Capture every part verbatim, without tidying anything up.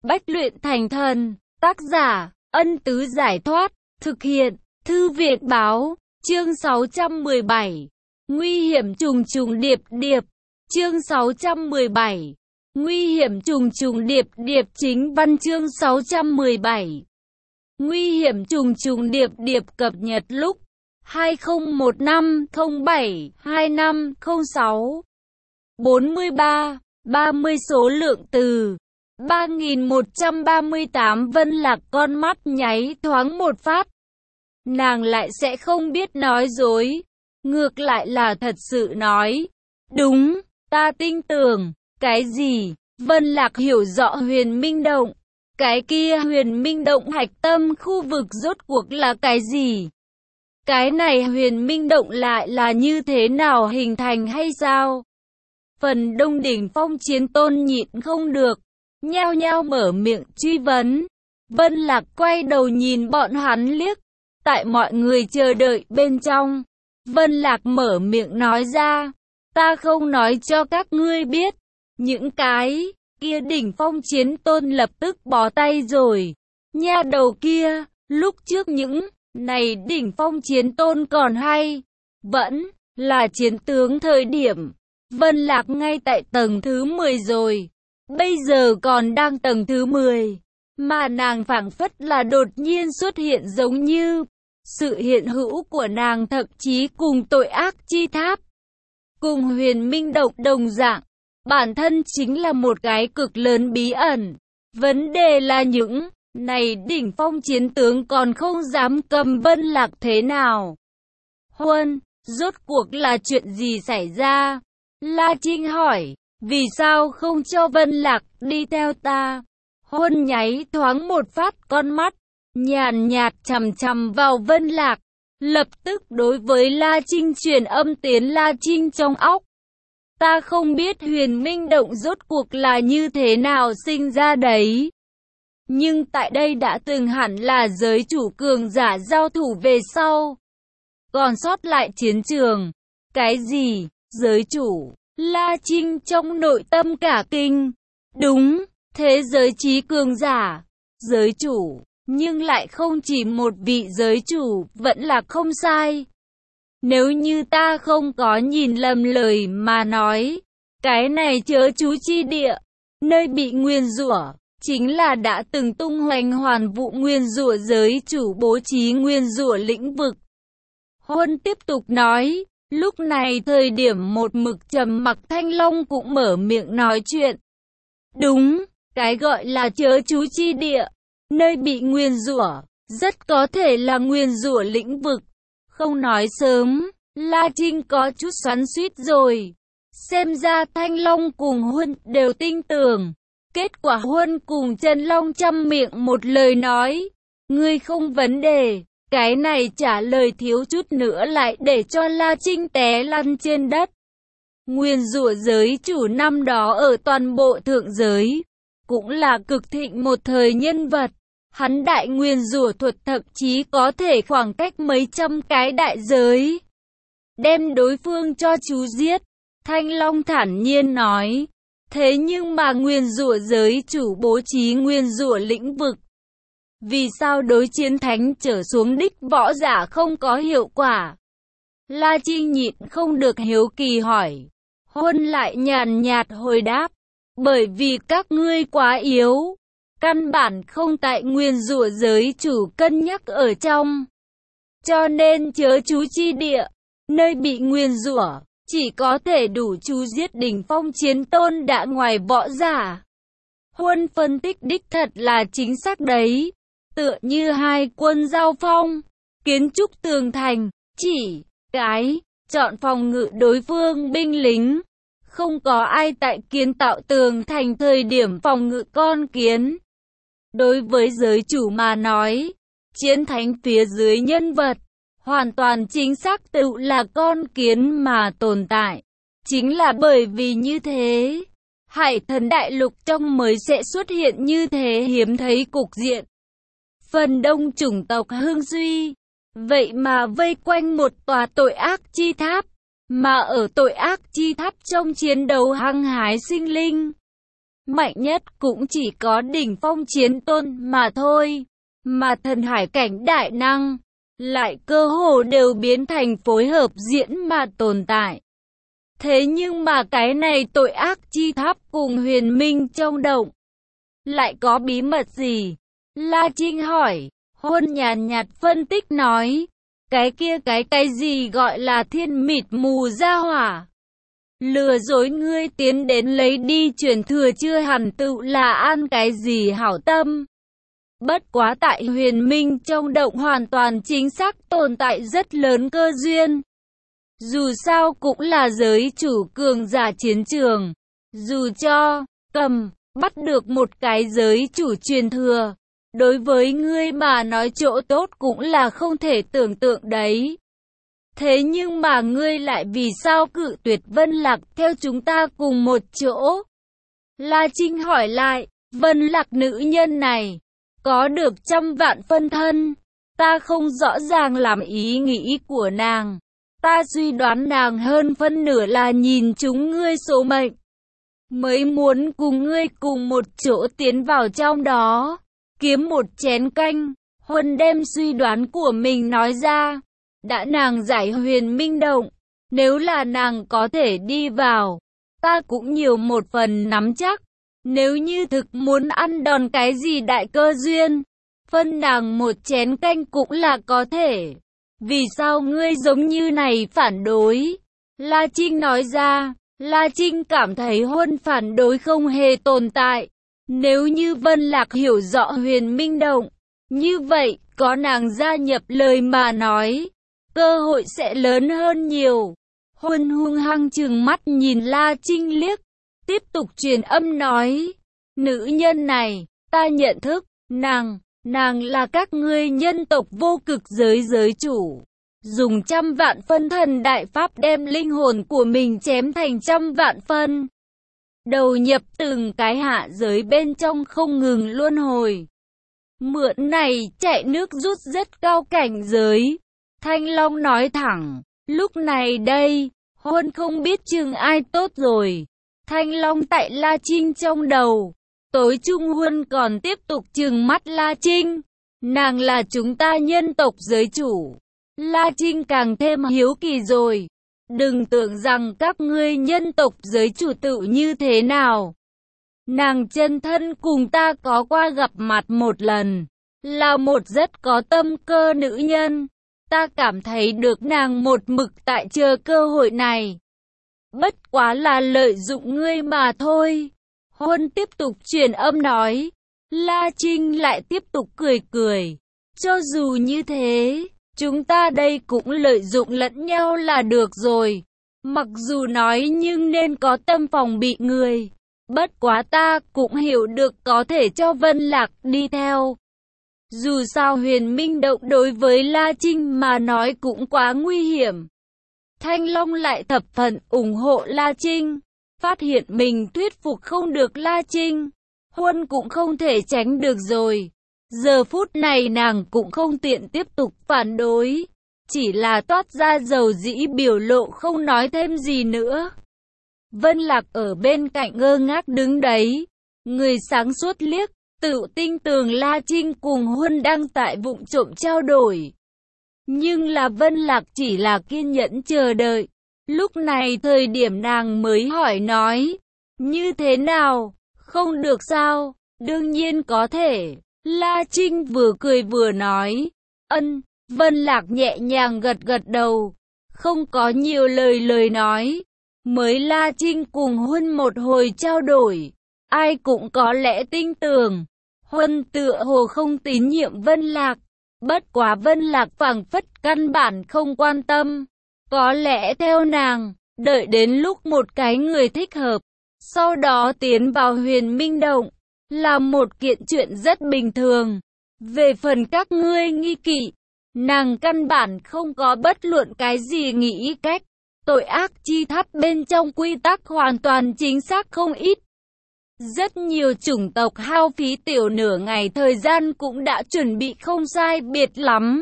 bách luyện thành thần. Tác giả, Ân Tứ Giải Thoát. Thực hiện, Thư Việt Báo. Chương sáu trăm mười bảy. Nguy hiểm trùng trùng điệp điệp. Chương sáu trăm mười bảy. Nguy hiểm trùng trùng điệp điệp. Chính văn chương sáu trăm mười bảy. Nguy hiểm trùng trùng điệp điệp cập nhật lúc hai không một năm không bảy hai năm không sáu. bốn mươi ba, ba mươi số lượng từ ba nghìn một trăm ba mươi tám. Vân Lạc con mắt nháy thoáng một phát. Nàng lại sẽ không biết nói dối, ngược lại là thật sự nói. Đúng, ta tin tưởng. Cái gì? Vân Lạc hiểu rõ Huyền Minh Động. Cái kia Huyền Minh Động hạch tâm khu vực rốt cuộc là cái gì? Cái này Huyền Minh Động lại là như thế nào hình thành hay sao? Phần đông đỉnh phong chiến tôn nhịn không được, nhao nhao mở miệng truy vấn. Vân Lạc quay đầu nhìn bọn hắn liếc. Tại mọi người chờ đợi bên trong, Vân Lạc mở miệng nói ra. Ta không nói cho các ngươi biết. Những cái kia đỉnh phong chiến tôn lập tức bó tay rồi. Nha đầu kia, lúc trước những này đỉnh phong chiến tôn còn hay vẫn là chiến tướng thời điểm. Vân Lạc ngay tại tầng thứ mười rồi, bây giờ còn đang tầng thứ mười, mà nàng phảng phất là đột nhiên xuất hiện, giống như sự hiện hữu của nàng thậm chí cùng tội ác chi tháp, cùng Huyền Minh Động đồng dạng, bản thân chính là một cái cực lớn bí ẩn. Vấn đề là những này đỉnh phong chiến tướng còn không dám cầm Vân Lạc thế nào. Huân, rốt cuộc là chuyện gì xảy ra? La Trinh hỏi, vì sao không cho Vân Lạc đi theo ta? Huân nháy thoáng một phát con mắt, nhàn nhạt chằm chằm vào Vân Lạc, lập tức đối với La Trinh truyền âm tiến La Trinh trong óc. Ta không biết Huyền Minh Động rốt cuộc là như thế nào sinh ra đấy. Nhưng tại đây đã từng hẳn là giới chủ cường giả giao thủ về sau. Còn sót lại chiến trường. Cái gì? Giới chủ? La Trinh trong nội tâm cả kinh. Đúng, thế giới trí cường giả. Giới chủ, nhưng lại không chỉ một vị giới chủ, vẫn là không sai. Nếu như ta không có nhìn lầm lời mà nói, cái này chớ chú chi địa, nơi bị nguyền rủa, chính là đã từng tung hoành hoàn vụ nguyên rủa giới chủ bố trí nguyên rủa lĩnh vực. Huân tiếp tục nói, lúc này thời điểm một mực trầm mặc Thanh Long cũng mở miệng nói chuyện. Đúng, cái gọi là chớ chú chi địa, nơi bị nguyên rủa, rất có thể là nguyên rủa lĩnh vực. Không nói sớm, La Trinh có chút xoắn xuýt rồi. Xem ra Thanh Long cùng Huân đều tin tưởng. Kết quả Huân cùng Trần Long chăm miệng một lời nói. Ngươi không vấn đề. Cái này trả lời thiếu chút nữa lại để cho La Trinh té lăn trên đất. Nguyên rủa giới chủ năm đó ở toàn bộ thượng giới, cũng là cực thịnh một thời nhân vật. Hắn đại nguyên rủa thuật thậm chí có thể khoảng cách mấy trăm cái đại giới, đem đối phương cho chú giết. Thanh Long thản nhiên nói. Thế nhưng mà nguyên rủa giới chủ bố trí nguyên rủa lĩnh vực, vì sao đối chiến thánh trở xuống đích võ giả không có hiệu quả? La Trinh nhịn không được hiếu kỳ hỏi. Huân lại nhàn nhạt hồi đáp. Bởi vì các ngươi quá yếu, căn bản không tại nguyên rủa giới chủ cân nhắc ở trong. Cho nên chớ chú chi địa, nơi bị nguyên rủa, chỉ có thể đủ chu giết đỉnh phong chiến tôn đã ngoài võ giả. Huân phân tích đích thật là chính xác đấy. Tựa như hai quân giao phong, kiến trúc tường thành, chỉ cái chọn phòng ngự đối phương binh lính. Không có ai tại kiến tạo tường thành thời điểm phòng ngự con kiến. Đối với giới chủ mà nói, chiến thánh phía dưới nhân vật, hoàn toàn chính xác tự là con kiến mà tồn tại. Chính là bởi vì như thế, Hải Thần Đại Lục trong mới sẽ xuất hiện như thế hiếm thấy cục diện. Phần đông chủng tộc hưng suy, vậy mà vây quanh một tòa tội ác chi tháp, mà ở tội ác chi tháp trong chiến đấu hăng hái sinh linh. mạnh nhất cũng chỉ có đỉnh phong chiến tôn mà thôi. Mà thần hải cảnh đại năng, lại cơ hồ đều biến thành phối hợp diễn mà tồn tại. Thế nhưng mà cái này tội ác chi tháp cùng huyền minh trong động, lại có bí mật gì? La Trinh hỏi. Huân nhàn nhạt phân tích nói, cái kia cái cái gì gọi là thiên mịt mù ra hỏa, lừa dối ngươi tiến đến lấy đi truyền thừa chưa hẳn tự là an cái gì hảo tâm. Bất quá tại huyền minh trong động hoàn toàn chính xác tồn tại rất lớn cơ duyên. Dù sao cũng là giới chủ cường giả chiến trường. Dù cho cầm bắt được một cái giới chủ truyền thừa, đối với ngươi mà nói chỗ tốt cũng là không thể tưởng tượng đấy. Thế nhưng mà ngươi lại vì sao cự tuyệt Vân Lạc theo chúng ta cùng một chỗ? La Trinh hỏi lại. Vân Lạc nữ nhân này có được trăm vạn phân thân, ta không rõ ràng làm ý nghĩ của nàng. Ta suy đoán nàng hơn phân nửa là nhìn chúng ngươi số mệnh, mới muốn cùng ngươi cùng một chỗ tiến vào trong đó, kiếm một chén canh. Huân đem suy đoán của mình nói ra. Đã nàng giải huyền minh động, nếu là nàng có thể đi vào, ta cũng nhiều một phần nắm chắc. Nếu như thực muốn ăn đòn cái gì đại cơ duyên, phân nàng một chén canh cũng là có thể. Vì sao ngươi giống như này phản đối? La Trinh nói ra. La Trinh cảm thấy Huân phản đối không hề tồn tại. Nếu như Vân Lạc hiểu rõ huyền minh động, như vậy có nàng gia nhập lời mà nói, cơ hội sẽ lớn hơn nhiều. Huân hung hăng trừng mắt nhìn La Trinh liếc, tiếp tục truyền âm nói, nữ nhân này, ta nhận thức, nàng, nàng là các ngươi nhân tộc vô cực giới giới chủ. Dùng trăm vạn phân thần đại pháp đem linh hồn của mình chém thành trăm vạn phân. Đầu nhập từng cái hạ giới bên trong không ngừng luân hồi. Mượn này chạy nước rút rất cao cảnh giới. Thanh Long nói thẳng, lúc này đây, Huân không biết chừng ai tốt rồi. Thanh Long tại La Trinh trong đầu. Tối trung Huân còn tiếp tục trừng mắt La Trinh. Nàng là chúng ta nhân tộc giới chủ. La Trinh càng thêm hiếu kỳ rồi. Đừng tưởng rằng các ngươi nhân tộc giới chủ tự như thế nào. Nàng chân thân cùng ta có qua gặp mặt một lần. Là một rất có tâm cơ nữ nhân. Ta cảm thấy được nàng một mực tại chờ cơ hội này. Bất quá là lợi dụng ngươi mà thôi. Huân tiếp tục truyền âm nói. La Trinh lại tiếp tục cười cười. Cho dù như thế, chúng ta đây cũng lợi dụng lẫn nhau là được rồi. Mặc dù nói nhưng nên có tâm phòng bị người. Bất quá ta cũng hiểu được có thể cho Vân Lạc đi theo. Dù sao huyền minh động đối với La Trinh mà nói cũng quá nguy hiểm. Thanh Long lại thập phần ủng hộ La Trinh. Phát hiện mình thuyết phục không được La Trinh, Huân cũng không thể tránh được rồi. Giờ phút này nàng cũng không tiện tiếp tục phản đối. Chỉ là toát ra dầu dĩ biểu lộ không nói thêm gì nữa. Vân Lạc ở bên cạnh ngơ ngác đứng đấy. Người sáng suốt liếc, tự tin tưởng La Trinh cùng Huân đang tại vụng trộm trao đổi. Nhưng là Vân Lạc chỉ là kiên nhẫn chờ đợi. Lúc này thời điểm nàng mới hỏi nói. Như thế nào? Không được sao? Đương nhiên có thể. La Trinh vừa cười vừa nói. Ân. Vân Lạc nhẹ nhàng gật gật đầu. Không có nhiều lời lời nói. Mới La Trinh cùng Huân một hồi trao đổi. Ai cũng có lẽ tin tưởng. Huân tựa hồ không tín nhiệm Vân Lạc. Bất quá Vân Lạc phảng phất căn bản không quan tâm. Có lẽ theo nàng, đợi đến lúc một cái người thích hợp, sau đó tiến vào huyền minh động, là một kiện chuyện rất bình thường. Về phần các ngươi nghi kỵ, nàng căn bản không có bất luận cái gì nghĩ cách. Tội ác chi tháp bên trong quy tắc hoàn toàn chính xác không ít. Rất nhiều chủng tộc hao phí tiểu nửa ngày thời gian cũng đã chuẩn bị không sai biệt lắm.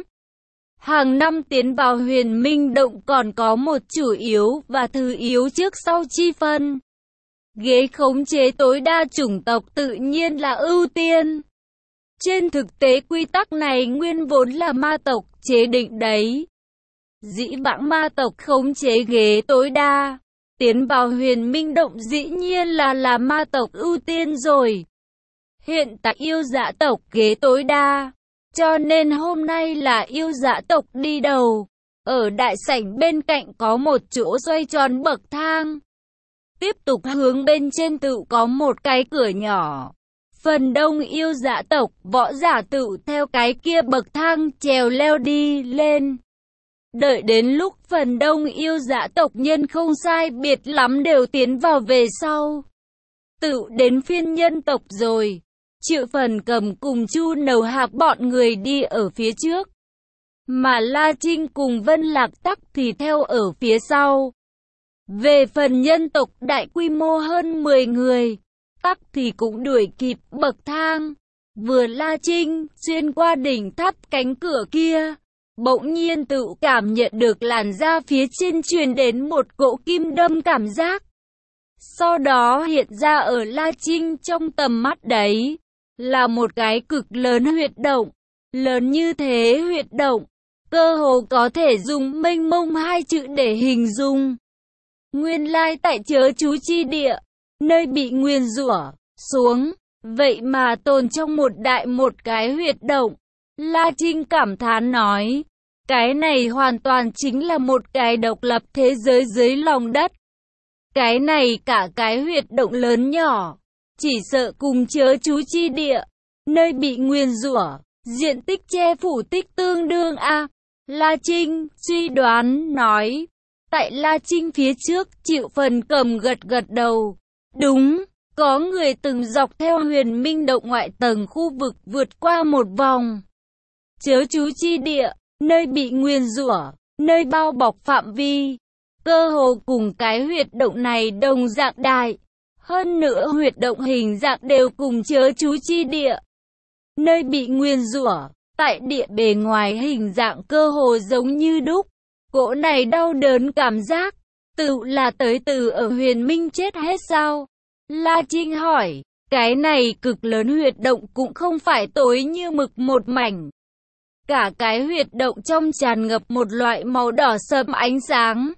Hàng năm tiến vào huyền minh động còn có một chủ yếu và thứ yếu trước sau chi phân. ghế khống chế tối đa chủng tộc tự nhiên là ưu tiên. Trên thực tế quy tắc này nguyên vốn là ma tộc chế định đấy. Dĩ vãng ma tộc khống chế ghế tối đa, tiến vào huyền minh động dĩ nhiên là là ma tộc ưu tiên rồi. Hiện tại yêu dã tộc ghế tối đa, cho nên hôm nay là yêu dã tộc đi đầu. Ở đại sảnh bên cạnh có một chỗ xoay tròn bậc thang. Tiếp tục hướng bên trên tự có một cái cửa nhỏ. Phần đông yêu dã tộc, võ giả tự theo cái kia bậc thang trèo leo đi lên. Đợi đến lúc phần đông yêu dã tộc nhân không sai biệt lắm đều tiến vào về sau. Tự đến phiên nhân tộc rồi. Triệu Phần Cầm cùng Chu Nầu Hạc bọn người đi ở phía trước. Mà La Trinh cùng Vân Lạc Tắc thì theo ở phía sau. Về phần nhân tộc đại quy mô hơn mười người, Tắc thì cũng đuổi kịp bậc thang. Vừa La Trinh xuyên qua đỉnh tháp cánh cửa kia, bỗng nhiên tự cảm nhận được làn da phía trên truyền đến một cỗ kim đâm cảm giác. Sau đó hiện ra ở La Trinh trong tầm mắt đấy, là một cái cực lớn huyệt động. Lớn như thế huyệt động, cơ hồ có thể dùng mênh mông hai chữ để hình dung. Nguyên lai tại chớ chú chi địa, nơi bị nguyền rủa xuống, vậy mà tồn trong một đại một cái huyệt động. La Trinh cảm thán nói, cái này hoàn toàn chính là một cái độc lập thế giới dưới lòng đất. Cái này cả cái huyệt động lớn nhỏ, chỉ sợ cùng chớ chú chi địa, nơi bị nguyền rủa, diện tích che phủ tích tương đương a. La Trinh suy đoán nói. Tại La Trinh phía trước, Triệu Phần Cầm gật gật đầu. Đúng, có người từng dọc theo huyền minh động ngoại tầng khu vực vượt qua một vòng. Chớ chú chi địa, nơi bị nguyền rủa, nơi bao bọc phạm vi, cơ hồ cùng cái huyệt động này đồng dạng đại. Hơn nữa huyệt động hình dạng đều cùng chớ chú chi địa, nơi bị nguyền rủa, tại địa bề ngoài hình dạng cơ hồ giống như đúc. Cỗ này đau đớn cảm giác, tự là tới từ ở huyền minh chết hết sao? La Trinh hỏi, cái này cực lớn huyệt động cũng không phải tối như mực một mảnh. Cả cái huyệt động trong tràn ngập một loại màu đỏ sẫm ánh sáng.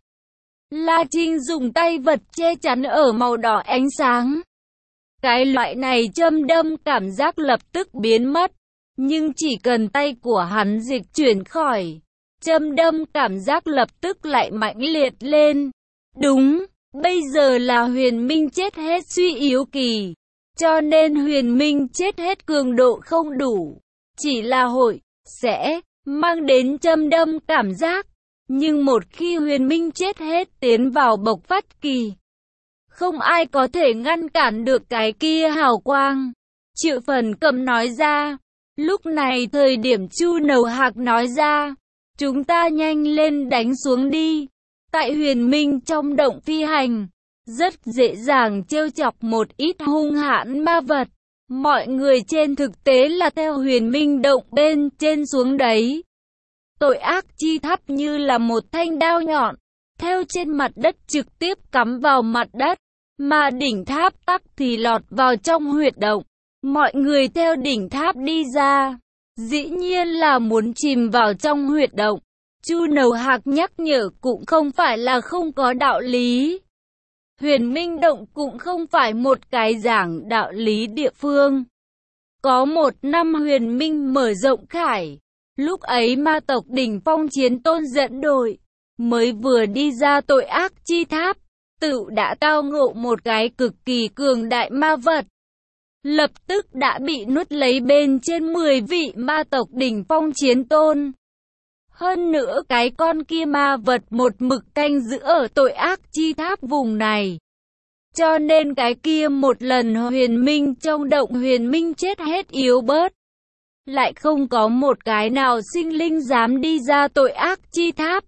La Trinh dùng tay vật che chắn ở màu đỏ ánh sáng. Cái loại này châm đâm cảm giác lập tức biến mất, nhưng chỉ cần tay của hắn dịch chuyển khỏi, châm đâm cảm giác lập tức lại mãnh liệt lên. Đúng, bây giờ là huyền minh chết hết suy yếu kỳ, cho nên huyền minh chết hết cường độ không đủ, chỉ là hội, sẽ, mang đến châm đâm cảm giác. Nhưng một khi huyền minh chết hết tiến vào bộc phát kỳ, không ai có thể ngăn cản được cái kia hào quang. Triệu Phần Cầm nói ra. Lúc này thời điểm Chu Nầu Hạc nói ra, chúng ta nhanh lên đánh xuống đi. Tại huyền minh trong động phi hành, rất dễ dàng trêu chọc một ít hung hãn ma vật. Mọi người trên thực tế là theo huyền minh động bên trên xuống đấy. Tội ác chi tháp như là một thanh đao nhọn, theo trên mặt đất trực tiếp cắm vào mặt đất, mà đỉnh tháp tắc thì lọt vào trong huyệt động. Mọi người theo đỉnh tháp đi ra, dĩ nhiên là muốn chìm vào trong huyệt động. Chu Nầu Hạc nhắc nhở cũng không phải là không có đạo lý. Huyền minh động cũng không phải một cái giảng đạo lý địa phương. Có một năm huyền minh mở rộng khải, lúc ấy ma tộc đỉnh phong chiến tôn dẫn đội, mới vừa đi ra tội ác chi tháp, tự đã tao ngộ một cái cực kỳ cường đại ma vật. Lập tức đã bị nuốt lấy bên trên mười vị ma tộc đỉnh phong chiến tôn. Hơn nữa cái con kia ma vật một mực canh giữ ở tội ác chi tháp vùng này. Cho nên cái kia một lần huyền minh trong động huyền minh chết hết yếu bớt. Lại không có một cái nào sinh linh dám đi ra tội ác chi tháp.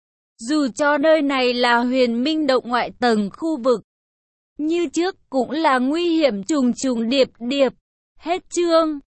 Dù cho nơi này là huyền minh động ngoại tầng khu vực, như trước cũng là nguy hiểm trùng trùng điệp điệp. Hết chương.